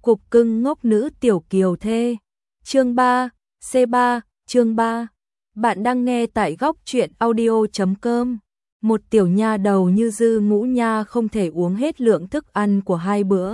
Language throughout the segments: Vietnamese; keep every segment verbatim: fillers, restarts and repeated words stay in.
Cục cưng ngốc nữ tiểu kiều thê. Chương ba, C ba, chương ba. Bạn đang nghe tại góc truyện audio chấm com. Một tiểu nha đầu như Dư Ngũ Nha không thể uống hết lượng thức ăn của hai bữa,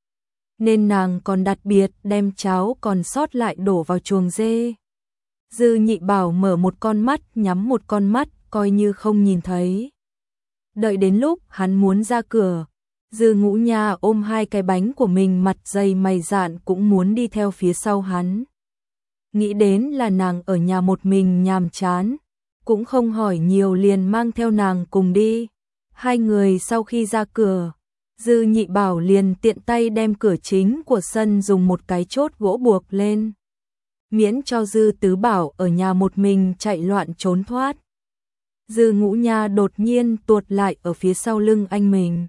nên nàng còn đặc biệt đem cháo còn sót lại đổ vào chuồng dê. Dư Nhị Bảo mở một con mắt nhắm một con mắt coi như không nhìn thấy. Đợi đến lúc hắn muốn ra cửa, Dư Ngũ Nha ôm hai cái bánh của mình mặt dày mày dạn cũng muốn đi theo phía sau hắn. Nghĩ đến là nàng ở nhà một mình nhàm chán, cũng không hỏi nhiều liền mang theo nàng cùng đi. Hai người sau khi ra cửa, Dư Nhị Bảo liền tiện tay đem cửa chính của sân dùng một cái chốt gỗ buộc lên, miễn cho Dư Tứ Bảo ở nhà một mình chạy loạn trốn thoát. Dư Ngũ Nha đột nhiên tuột lại ở phía sau lưng anh mình,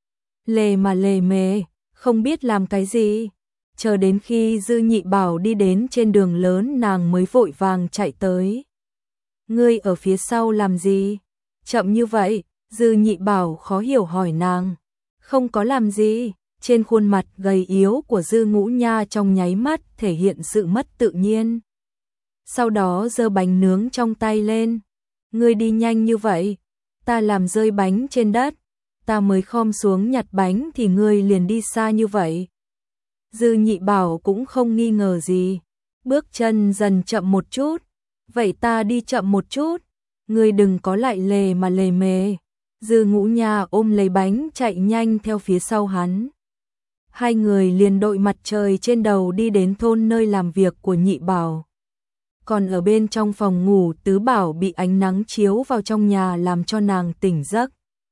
lề mà lề mề, không biết làm cái gì. Chờ đến khi Dư Nhị Bảo đi đến trên đường lớn nàng mới vội vàng chạy tới. Ngươi ở phía sau làm gì? Chậm như vậy, Dư Nhị Bảo khó hiểu hỏi nàng. Không có làm gì, trên khuôn mặt gầy yếu của Dư Ngũ Nha trong nháy mắt thể hiện sự mất tự nhiên. Sau đó giơ bánh nướng trong tay lên. Ngươi đi nhanh như vậy, ta làm rơi bánh trên đất, ta mới khom xuống nhặt bánh thì ngươi liền đi xa như vậy. Dư Nhị Bảo cũng không nghi ngờ gì, bước chân dần chậm một chút. Vậy ta đi chậm một chút, ngươi đừng có lại lề mà lề mề. Dư Ngũ Nha ôm lấy bánh chạy nhanh theo phía sau hắn. Hai người liền đội mặt trời trên đầu đi đến thôn nơi làm việc của Nhị Bảo. Còn ở bên trong phòng ngủ Tứ Bảo bị ánh nắng chiếu vào trong nhà làm cho nàng tỉnh giấc.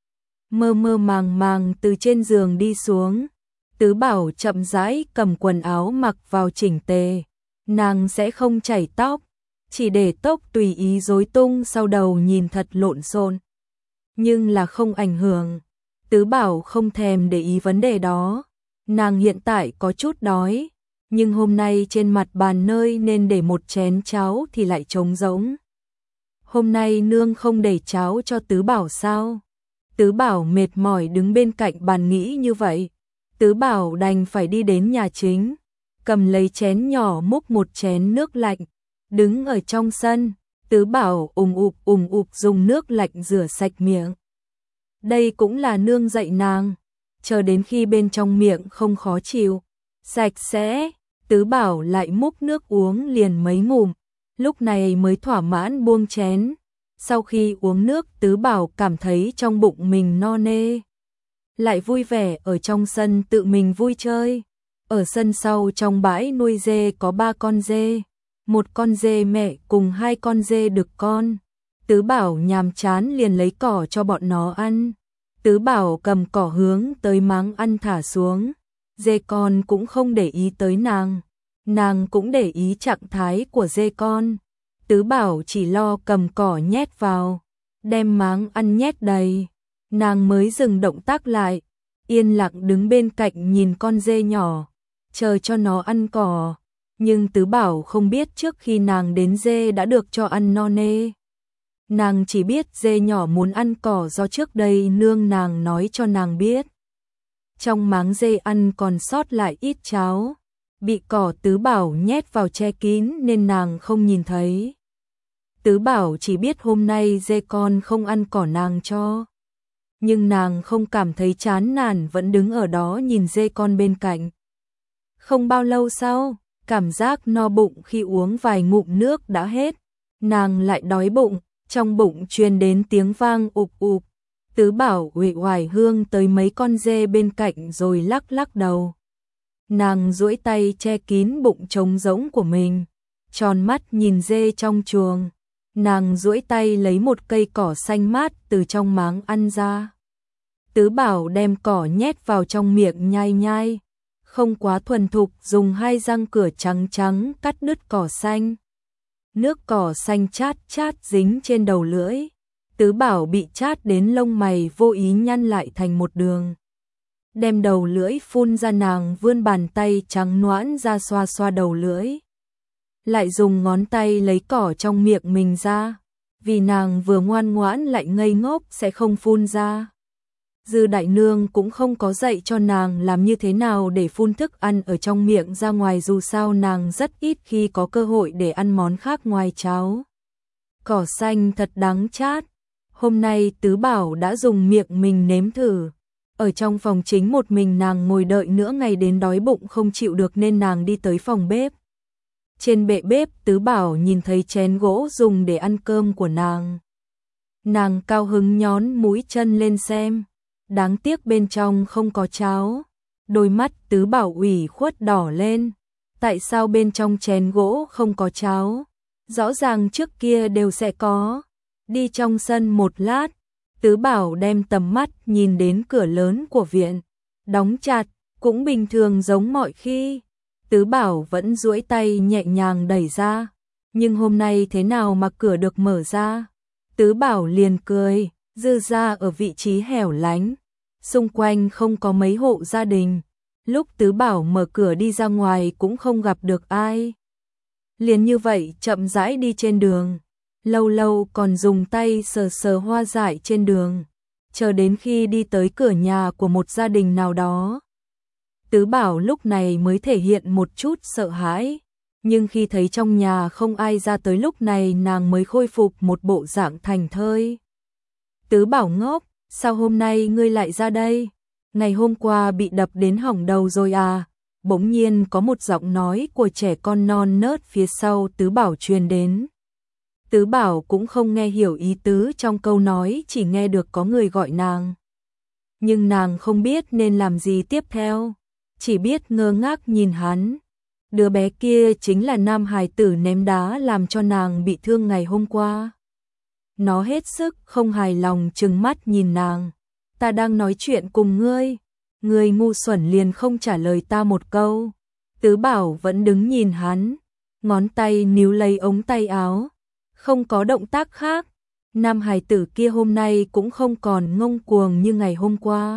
Mơ mơ màng màng từ trên giường đi xuống, Tứ Bảo chậm rãi cầm quần áo mặc vào chỉnh tề. Nàng sẽ không chảy tóc, chỉ để tóc tùy ý rối tung sau đầu nhìn thật lộn xộn. Nhưng là không ảnh hưởng, Tứ Bảo không thèm để ý vấn đề đó. Nàng hiện tại có chút đói, nhưng hôm nay trên mặt bàn nơi nên để một chén cháo thì lại trống rỗng. Hôm nay nương không để cháo cho Tứ Bảo sao? Tứ Bảo mệt mỏi đứng bên cạnh bàn nghĩ như vậy. Tứ Bảo đành phải đi đến nhà chính, cầm lấy chén nhỏ múc một chén nước lạnh, đứng ở trong sân. Tứ Bảo ùng ục ùng ục dùng nước lạnh rửa sạch miệng. Đây cũng là nương dạy nàng, chờ đến khi bên trong miệng không khó chịu, sạch sẽ, Tứ Bảo lại múc nước uống liền mấy ngụm, lúc này mới thỏa mãn buông chén. Sau khi uống nước Tứ Bảo cảm thấy trong bụng mình no nê, lại vui vẻ ở trong sân tự mình vui chơi. Ở sân sau trong bãi nuôi dê có ba con dê, một con dê mẹ cùng hai con dê đực con. Tứ Bảo nhàm chán liền lấy cỏ cho bọn nó ăn. Tứ Bảo cầm cỏ hướng tới máng ăn thả xuống. Dê con cũng không để ý tới nàng, nàng cũng để ý trạng thái của dê con. Tứ Bảo chỉ lo cầm cỏ nhét vào, đem máng ăn nhét đầy, nàng mới dừng động tác lại, yên lặng đứng bên cạnh nhìn con dê nhỏ, chờ cho nó ăn cỏ. Nhưng Tứ Bảo không biết trước khi nàng đến dê đã được cho ăn no nê. Nàng chỉ biết dê nhỏ muốn ăn cỏ do trước đây nương nàng nói cho nàng biết. Trong máng dê ăn còn sót lại ít cháo, bị cỏ Tứ Bảo nhét vào che kín nên nàng không nhìn thấy. Tứ Bảo chỉ biết hôm nay dê con không ăn cỏ nàng cho. Nhưng nàng không cảm thấy chán nản, vẫn đứng ở đó nhìn dê con bên cạnh. Không bao lâu sau, cảm giác no bụng khi uống vài ngụm nước đã hết, nàng lại đói bụng, trong bụng truyền đến tiếng vang ụp ụp. Tứ Bảo uể oải hương tới mấy con dê bên cạnh rồi lắc lắc đầu. Nàng duỗi tay che kín bụng trống rỗng của mình, tròn mắt nhìn dê trong chuồng. Nàng duỗi tay lấy một cây cỏ xanh mát từ trong máng ăn ra. Tứ Bảo đem cỏ nhét vào trong miệng nhai nhai, không quá thuần thục, dùng hai răng cửa trắng trắng cắt đứt cỏ xanh. Nước cỏ xanh chát chát dính trên đầu lưỡi. Tứ Bảo bị chát đến lông mày vô ý nhăn lại thành một đường. Đem đầu lưỡi phun ra, nàng vươn bàn tay trắng nõn ra xoa xoa đầu lưỡi. Lại dùng ngón tay lấy cỏ trong miệng mình ra. Vì nàng vừa ngoan ngoãn lại ngây ngốc sẽ không phun ra. Dư đại nương cũng không có dạy cho nàng làm như thế nào để phun thức ăn ở trong miệng ra ngoài, dù sao nàng rất ít khi có cơ hội để ăn món khác ngoài cháo. Cỏ xanh thật đắng chát. Hôm nay Tứ Bảo đã dùng miệng mình nếm thử. Ở trong phòng chính một mình nàng ngồi đợi nửa ngày đến đói bụng không chịu được nên nàng đi tới phòng bếp. Trên bệ bếp Tứ Bảo nhìn thấy chén gỗ dùng để ăn cơm của nàng. Nàng cao hứng nhón mũi chân lên xem. Đáng tiếc bên trong không có cháo. Đôi mắt Tứ Bảo ủy khuất đỏ lên. Tại sao bên trong chén gỗ không có cháo? Rõ ràng trước kia đều sẽ có. Đi trong sân một lát, Tứ Bảo đem tầm mắt nhìn đến cửa lớn của viện. Đóng chặt, cũng bình thường giống mọi khi. Tứ Bảo vẫn duỗi tay nhẹ nhàng đẩy ra. Nhưng hôm nay thế nào mà cửa được mở ra? Tứ Bảo liền cười, Dư gia ở vị trí hẻo lánh. Xung quanh không có mấy hộ gia đình. Lúc Tứ Bảo mở cửa đi ra ngoài cũng không gặp được ai. Liền như vậy chậm rãi đi trên đường. Lâu lâu còn dùng tay sờ sờ hoa dại trên đường. Chờ đến khi đi tới cửa nhà của một gia đình nào đó. Tứ Bảo lúc này mới thể hiện một chút sợ hãi. Nhưng khi thấy trong nhà không ai ra tới lúc này nàng mới khôi phục một bộ dạng thành thơi. Tứ Bảo ngốc, sao hôm nay ngươi lại ra đây? Ngày hôm qua bị đập đến hỏng đầu rồi à? Bỗng nhiên có một giọng nói của trẻ con non nớt phía sau Tứ Bảo truyền đến. Tứ Bảo cũng không nghe hiểu ý tứ trong câu nói, chỉ nghe được có người gọi nàng. Nhưng nàng không biết nên làm gì tiếp theo, chỉ biết ngơ ngác nhìn hắn. Đứa bé kia chính là nam hài tử ném đá làm cho nàng bị thương ngày hôm qua. Nó hết sức không hài lòng trừng mắt nhìn nàng. Ta đang nói chuyện cùng ngươi, ngươi ngu xuẩn liền không trả lời ta một câu. Tứ Bảo vẫn đứng nhìn hắn, ngón tay níu lấy ống tay áo, không có động tác khác. Nam hài tử kia hôm nay cũng không còn ngông cuồng như ngày hôm qua.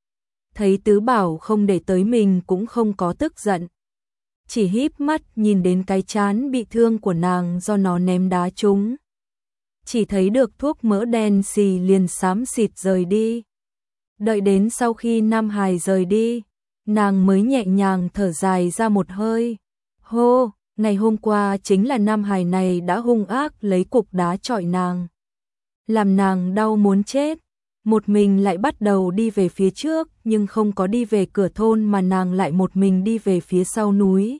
Thấy Tứ Bảo không để tới mình cũng không có tức giận, chỉ híp mắt nhìn đến cái trán bị thương của nàng do nó ném đá trúng. Chỉ thấy được thuốc mỡ đen xì liền xám xịt rời đi. Đợi đến sau khi Nam Hải rời đi, nàng mới nhẹ nhàng thở dài ra một hơi. Hô, ngày hôm qua chính là Nam Hải này đã hung ác lấy cục đá chọi nàng, làm nàng đau muốn chết. Một mình lại bắt đầu đi về phía trước, nhưng không có đi về cửa thôn mà nàng lại một mình đi về phía sau núi.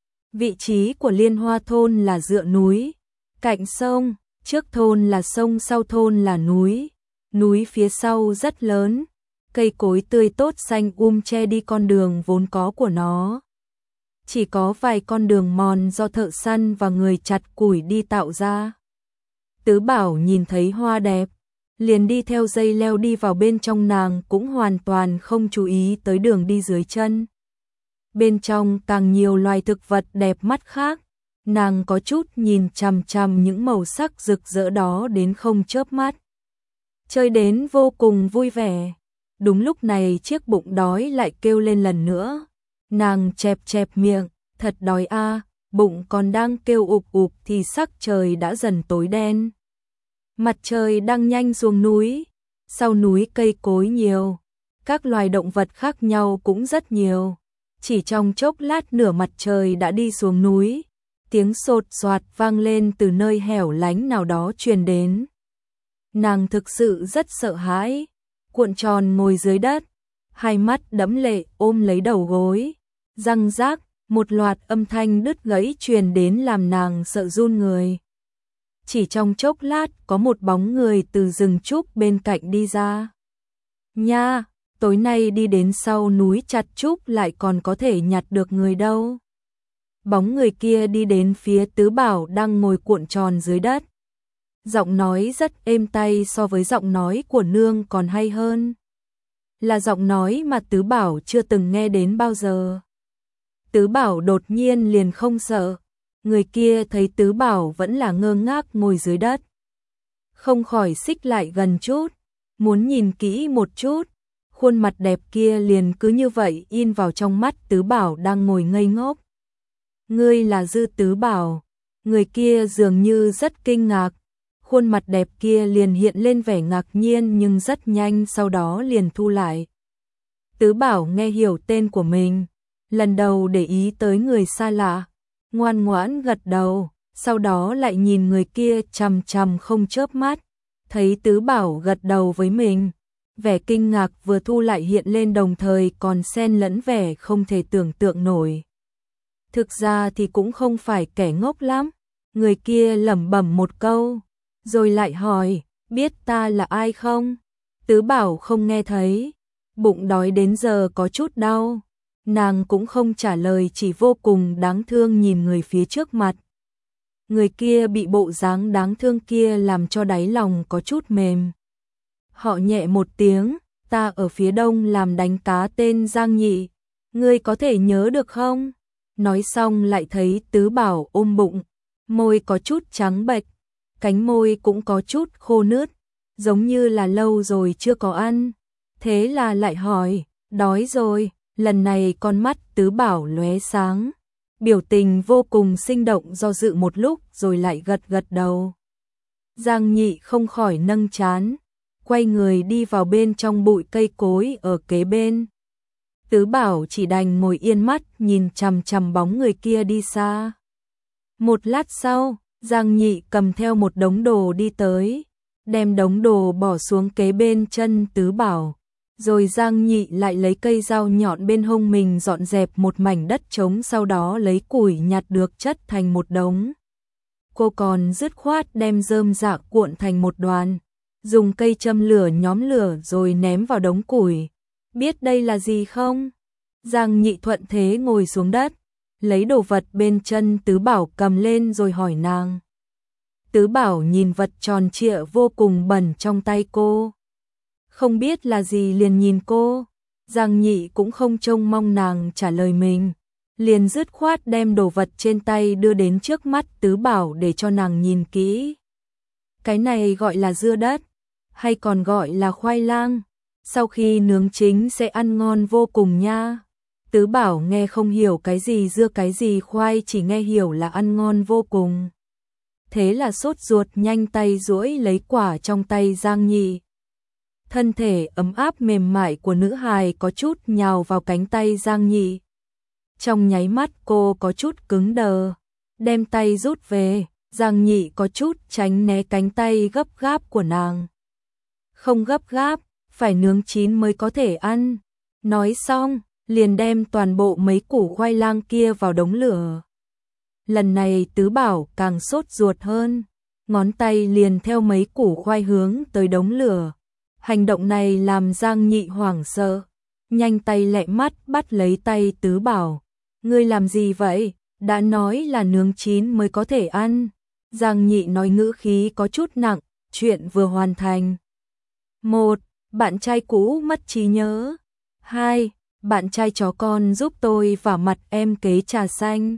Vị trí của Liên Hoa thôn là dựa núi, cạnh sông, trước thôn là sông, sau thôn là núi. Núi phía sau rất lớn, cây cối tươi tốt xanh um che đi con đường vốn có của nó. Chỉ có vài con đường mòn do thợ săn và người chặt củi đi tạo ra. Tứ Bảo nhìn thấy hoa đẹp, liền đi theo dây leo đi vào bên trong, nàng cũng hoàn toàn không chú ý tới đường đi dưới chân. Bên trong càng nhiều loài thực vật đẹp mắt khác, nàng có chút nhìn chằm chằm những màu sắc rực rỡ đó đến không chớp mắt. Chơi đến vô cùng vui vẻ. Đúng lúc này chiếc bụng đói lại kêu lên lần nữa. Nàng chẹp chẹp miệng, thật đói a. Bụng còn đang kêu ục ục thì sắc trời đã dần tối đen. Mặt trời đang nhanh xuống núi, sau núi cây cối nhiều, các loài động vật khác nhau cũng rất nhiều. Chỉ trong chốc lát nửa mặt trời đã đi xuống núi, tiếng sột soạt vang lên từ nơi hẻo lánh nào đó truyền đến. Nàng thực sự rất sợ hãi, cuộn tròn ngồi dưới đất, hai mắt đẫm lệ ôm lấy đầu gối, răng rác, một loạt âm thanh đứt gãy truyền đến làm nàng sợ run người. Chỉ trong chốc lát có một bóng người từ rừng trúc bên cạnh đi ra. Nha, tối nay đi đến sau núi chặt trúc lại còn có thể nhặt được người đâu. Bóng người kia đi đến phía Tứ Bảo đang ngồi cuộn tròn dưới đất. Giọng nói rất êm tai, so với giọng nói của nương còn hay hơn. Là giọng nói mà Tứ Bảo chưa từng nghe đến bao giờ. Tứ Bảo đột nhiên liền không sợ. Người kia thấy Tứ Bảo vẫn là ngơ ngác ngồi dưới đất, không khỏi xích lại gần chút, muốn nhìn kỹ một chút. Khuôn mặt đẹp kia liền cứ như vậy in vào trong mắt Tứ Bảo đang ngồi ngây ngốc. Ngươi là Dư Tứ Bảo? Người kia dường như rất kinh ngạc, khuôn mặt đẹp kia liền hiện lên vẻ ngạc nhiên nhưng rất nhanh sau đó liền thu lại. Tứ Bảo nghe hiểu tên của mình, lần đầu để ý tới người xa lạ, ngoan ngoãn gật đầu, sau đó lại nhìn người kia chằm chằm không chớp mắt, thấy Tứ Bảo gật đầu với mình, vẻ kinh ngạc vừa thu lại hiện lên đồng thời còn xen lẫn vẻ không thể tưởng tượng nổi. Thực ra thì cũng không phải kẻ ngốc lắm, người kia lẩm bẩm một câu, rồi lại hỏi, biết ta là ai không? Tứ Bảo không nghe thấy, bụng đói đến giờ có chút đau, nàng cũng không trả lời chỉ vô cùng đáng thương nhìn người phía trước mặt. Người kia bị bộ dáng đáng thương kia làm cho đáy lòng có chút mềm. Họ nhẹ một tiếng, ta ở phía đông làm đánh cá tên Giang Nhị, ngươi có thể nhớ được không? Nói xong lại thấy Tứ Bảo ôm bụng, môi có chút trắng bệch, cánh môi cũng có chút khô nướt, giống như là lâu rồi chưa có ăn. Thế là lại hỏi, đói rồi, lần này con mắt Tứ Bảo lóe sáng, biểu tình vô cùng sinh động do dự một lúc rồi lại gật gật đầu. Giang Nhị không khỏi nâng trán, quay người đi vào bên trong bụi cây cối ở kế bên. Tứ Bảo chỉ đành ngồi yên mắt nhìn chằm chằm bóng người kia đi xa. Một lát sau, Giang Nhị cầm theo một đống đồ đi tới, đem đống đồ bỏ xuống kế bên chân Tứ Bảo. Rồi Giang Nhị lại lấy cây dao nhọn bên hông mình dọn dẹp một mảnh đất trống, sau đó lấy củi nhặt được chất thành một đống. Cô còn dứt khoát đem rơm rạ cuộn thành một đoàn, dùng cây châm lửa nhóm lửa rồi ném vào đống củi. Biết đây là gì không? Giang Nhị thuận thế ngồi xuống đất, lấy đồ vật bên chân Tứ Bảo cầm lên rồi hỏi nàng. Tứ Bảo nhìn vật tròn trịa vô cùng bẩn trong tay cô, không biết là gì liền nhìn cô. Giang Nhị cũng không trông mong nàng trả lời mình, liền dứt khoát đem đồ vật trên tay đưa đến trước mắt Tứ Bảo để cho nàng nhìn kỹ. Cái này gọi là dưa đất, hay còn gọi là khoai lang, sau khi nướng chín sẽ ăn ngon vô cùng nha. Tứ Bảo nghe không hiểu cái gì dưa cái gì khoai, chỉ nghe hiểu là ăn ngon vô cùng. Thế là sốt ruột nhanh tay duỗi lấy quả trong tay Giang Nhị. Thân thể ấm áp mềm mại của nữ hài có chút nhào vào cánh tay Giang Nhị. Trong nháy mắt cô có chút cứng đờ, đem tay rút về, Giang Nhị có chút tránh né cánh tay gấp gáp của nàng. Không gấp gáp, phải nướng chín mới có thể ăn. Nói xong, liền đem toàn bộ mấy củ khoai lang kia vào đống lửa. Lần này Tứ Bảo càng sốt ruột hơn, ngón tay liền theo mấy củ khoai hướng tới đống lửa. Hành động này làm Giang Nhị hoảng sợ, nhanh tay lẹ mắt bắt lấy tay Tứ Bảo. Ngươi làm gì vậy? Đã nói là nướng chín mới có thể ăn. Giang Nhị nói ngữ khí có chút nặng, chuyện vừa hoàn thành. Một, bạn trai cũ mất trí nhớ. Hai, bạn trai chó con giúp tôi vả mặt em kế trà xanh.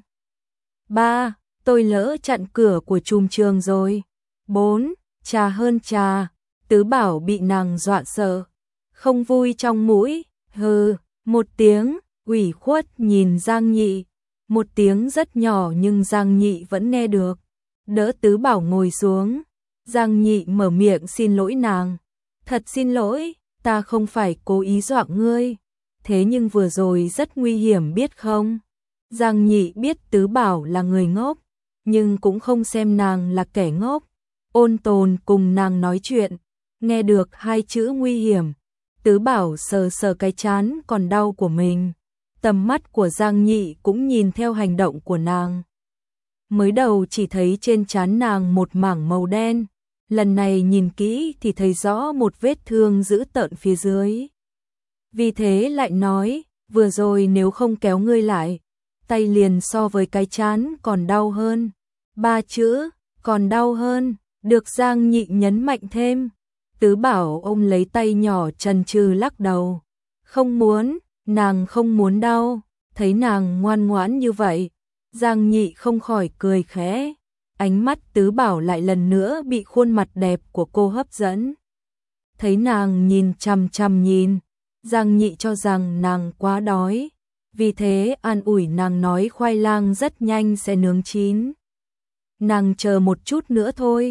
Ba, tôi lỡ chặn cửa của trùm trường rồi. Bốn, trà hơn trà. Tứ Bảo bị nàng dọa sợ, không vui trong mũi, hừ, một tiếng, ủy khuất nhìn Giang Nhị, một tiếng rất nhỏ nhưng Giang Nhị vẫn nghe được. Đỡ Tứ Bảo ngồi xuống, Giang Nhị mở miệng xin lỗi nàng. Thật xin lỗi, ta không phải cố ý dọa ngươi, thế nhưng vừa rồi rất nguy hiểm biết không? Giang Nhị biết Tứ Bảo là người ngốc, nhưng cũng không xem nàng là kẻ ngốc, ôn tồn cùng nàng nói chuyện. Nghe được hai chữ nguy hiểm, Tứ Bảo sờ sờ cái trán còn đau của mình. Tầm mắt của Giang Nhị cũng nhìn theo hành động của nàng. Mới đầu chỉ thấy trên trán nàng một mảng màu đen, lần này nhìn kỹ thì thấy rõ một vết thương dữ tợn phía dưới. Vì thế lại nói, vừa rồi nếu không kéo ngươi lại, tay liền so với cái trán còn đau hơn. Ba chữ, còn đau hơn, được Giang Nhị nhấn mạnh thêm. Tứ Bảo ôm lấy tay nhỏ chần chừ lắc đầu. Không muốn, nàng không muốn đau. Thấy nàng ngoan ngoãn như vậy, Giang Nhị không khỏi cười khẽ. Ánh mắt Tứ Bảo lại lần nữa bị khuôn mặt đẹp của cô hấp dẫn. Thấy nàng nhìn chằm chằm nhìn, Giang Nhị cho rằng nàng quá đói. Vì thế an ủi nàng nói khoai lang rất nhanh sẽ nướng chín. Nàng chờ một chút nữa thôi.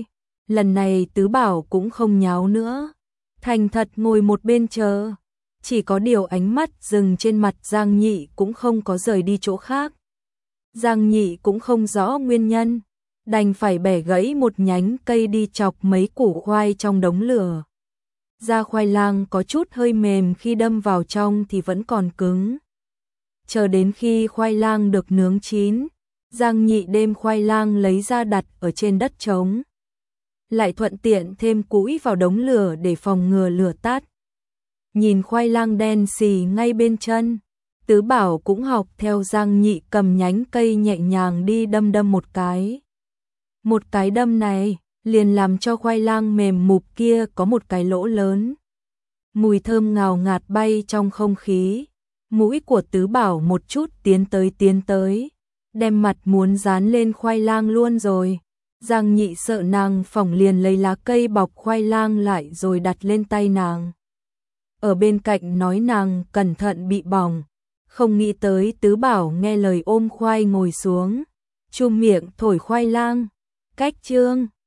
Lần này Tứ Bảo cũng không nháo nữa, thành thật ngồi một bên chờ. Chỉ có điều ánh mắt dừng trên mặt Giang Nhị cũng không có rời đi chỗ khác. Giang Nhị cũng không rõ nguyên nhân, đành phải bẻ gãy một nhánh cây đi chọc mấy củ khoai trong đống lửa. Da khoai lang có chút hơi mềm, khi đâm vào trong thì vẫn còn cứng. Chờ đến khi khoai lang được nướng chín, Giang Nhị đem khoai lang lấy ra đặt ở trên đất trống. Lại thuận tiện thêm củi vào đống lửa để phòng ngừa lửa tắt. Nhìn khoai lang đen xì ngay bên chân, Tứ Bảo cũng học theo Giang Nhị cầm nhánh cây nhẹ nhàng đi đâm đâm một cái. Một cái đâm này liền làm cho khoai lang mềm mụp kia có một cái lỗ lớn. Mùi thơm ngào ngạt bay trong không khí. Mũi của Tứ Bảo một chút tiến tới tiến tới, đem mặt muốn dán lên khoai lang luôn rồi. Giang Nhị sợ nàng phỏng, liền lấy lá cây bọc khoai lang lại rồi đặt lên tay nàng. Ở bên cạnh nói nàng cẩn thận bị bỏng. Không nghĩ tới Tứ Bảo nghe lời ôm khoai ngồi xuống, chum miệng thổi khoai lang. Cách chương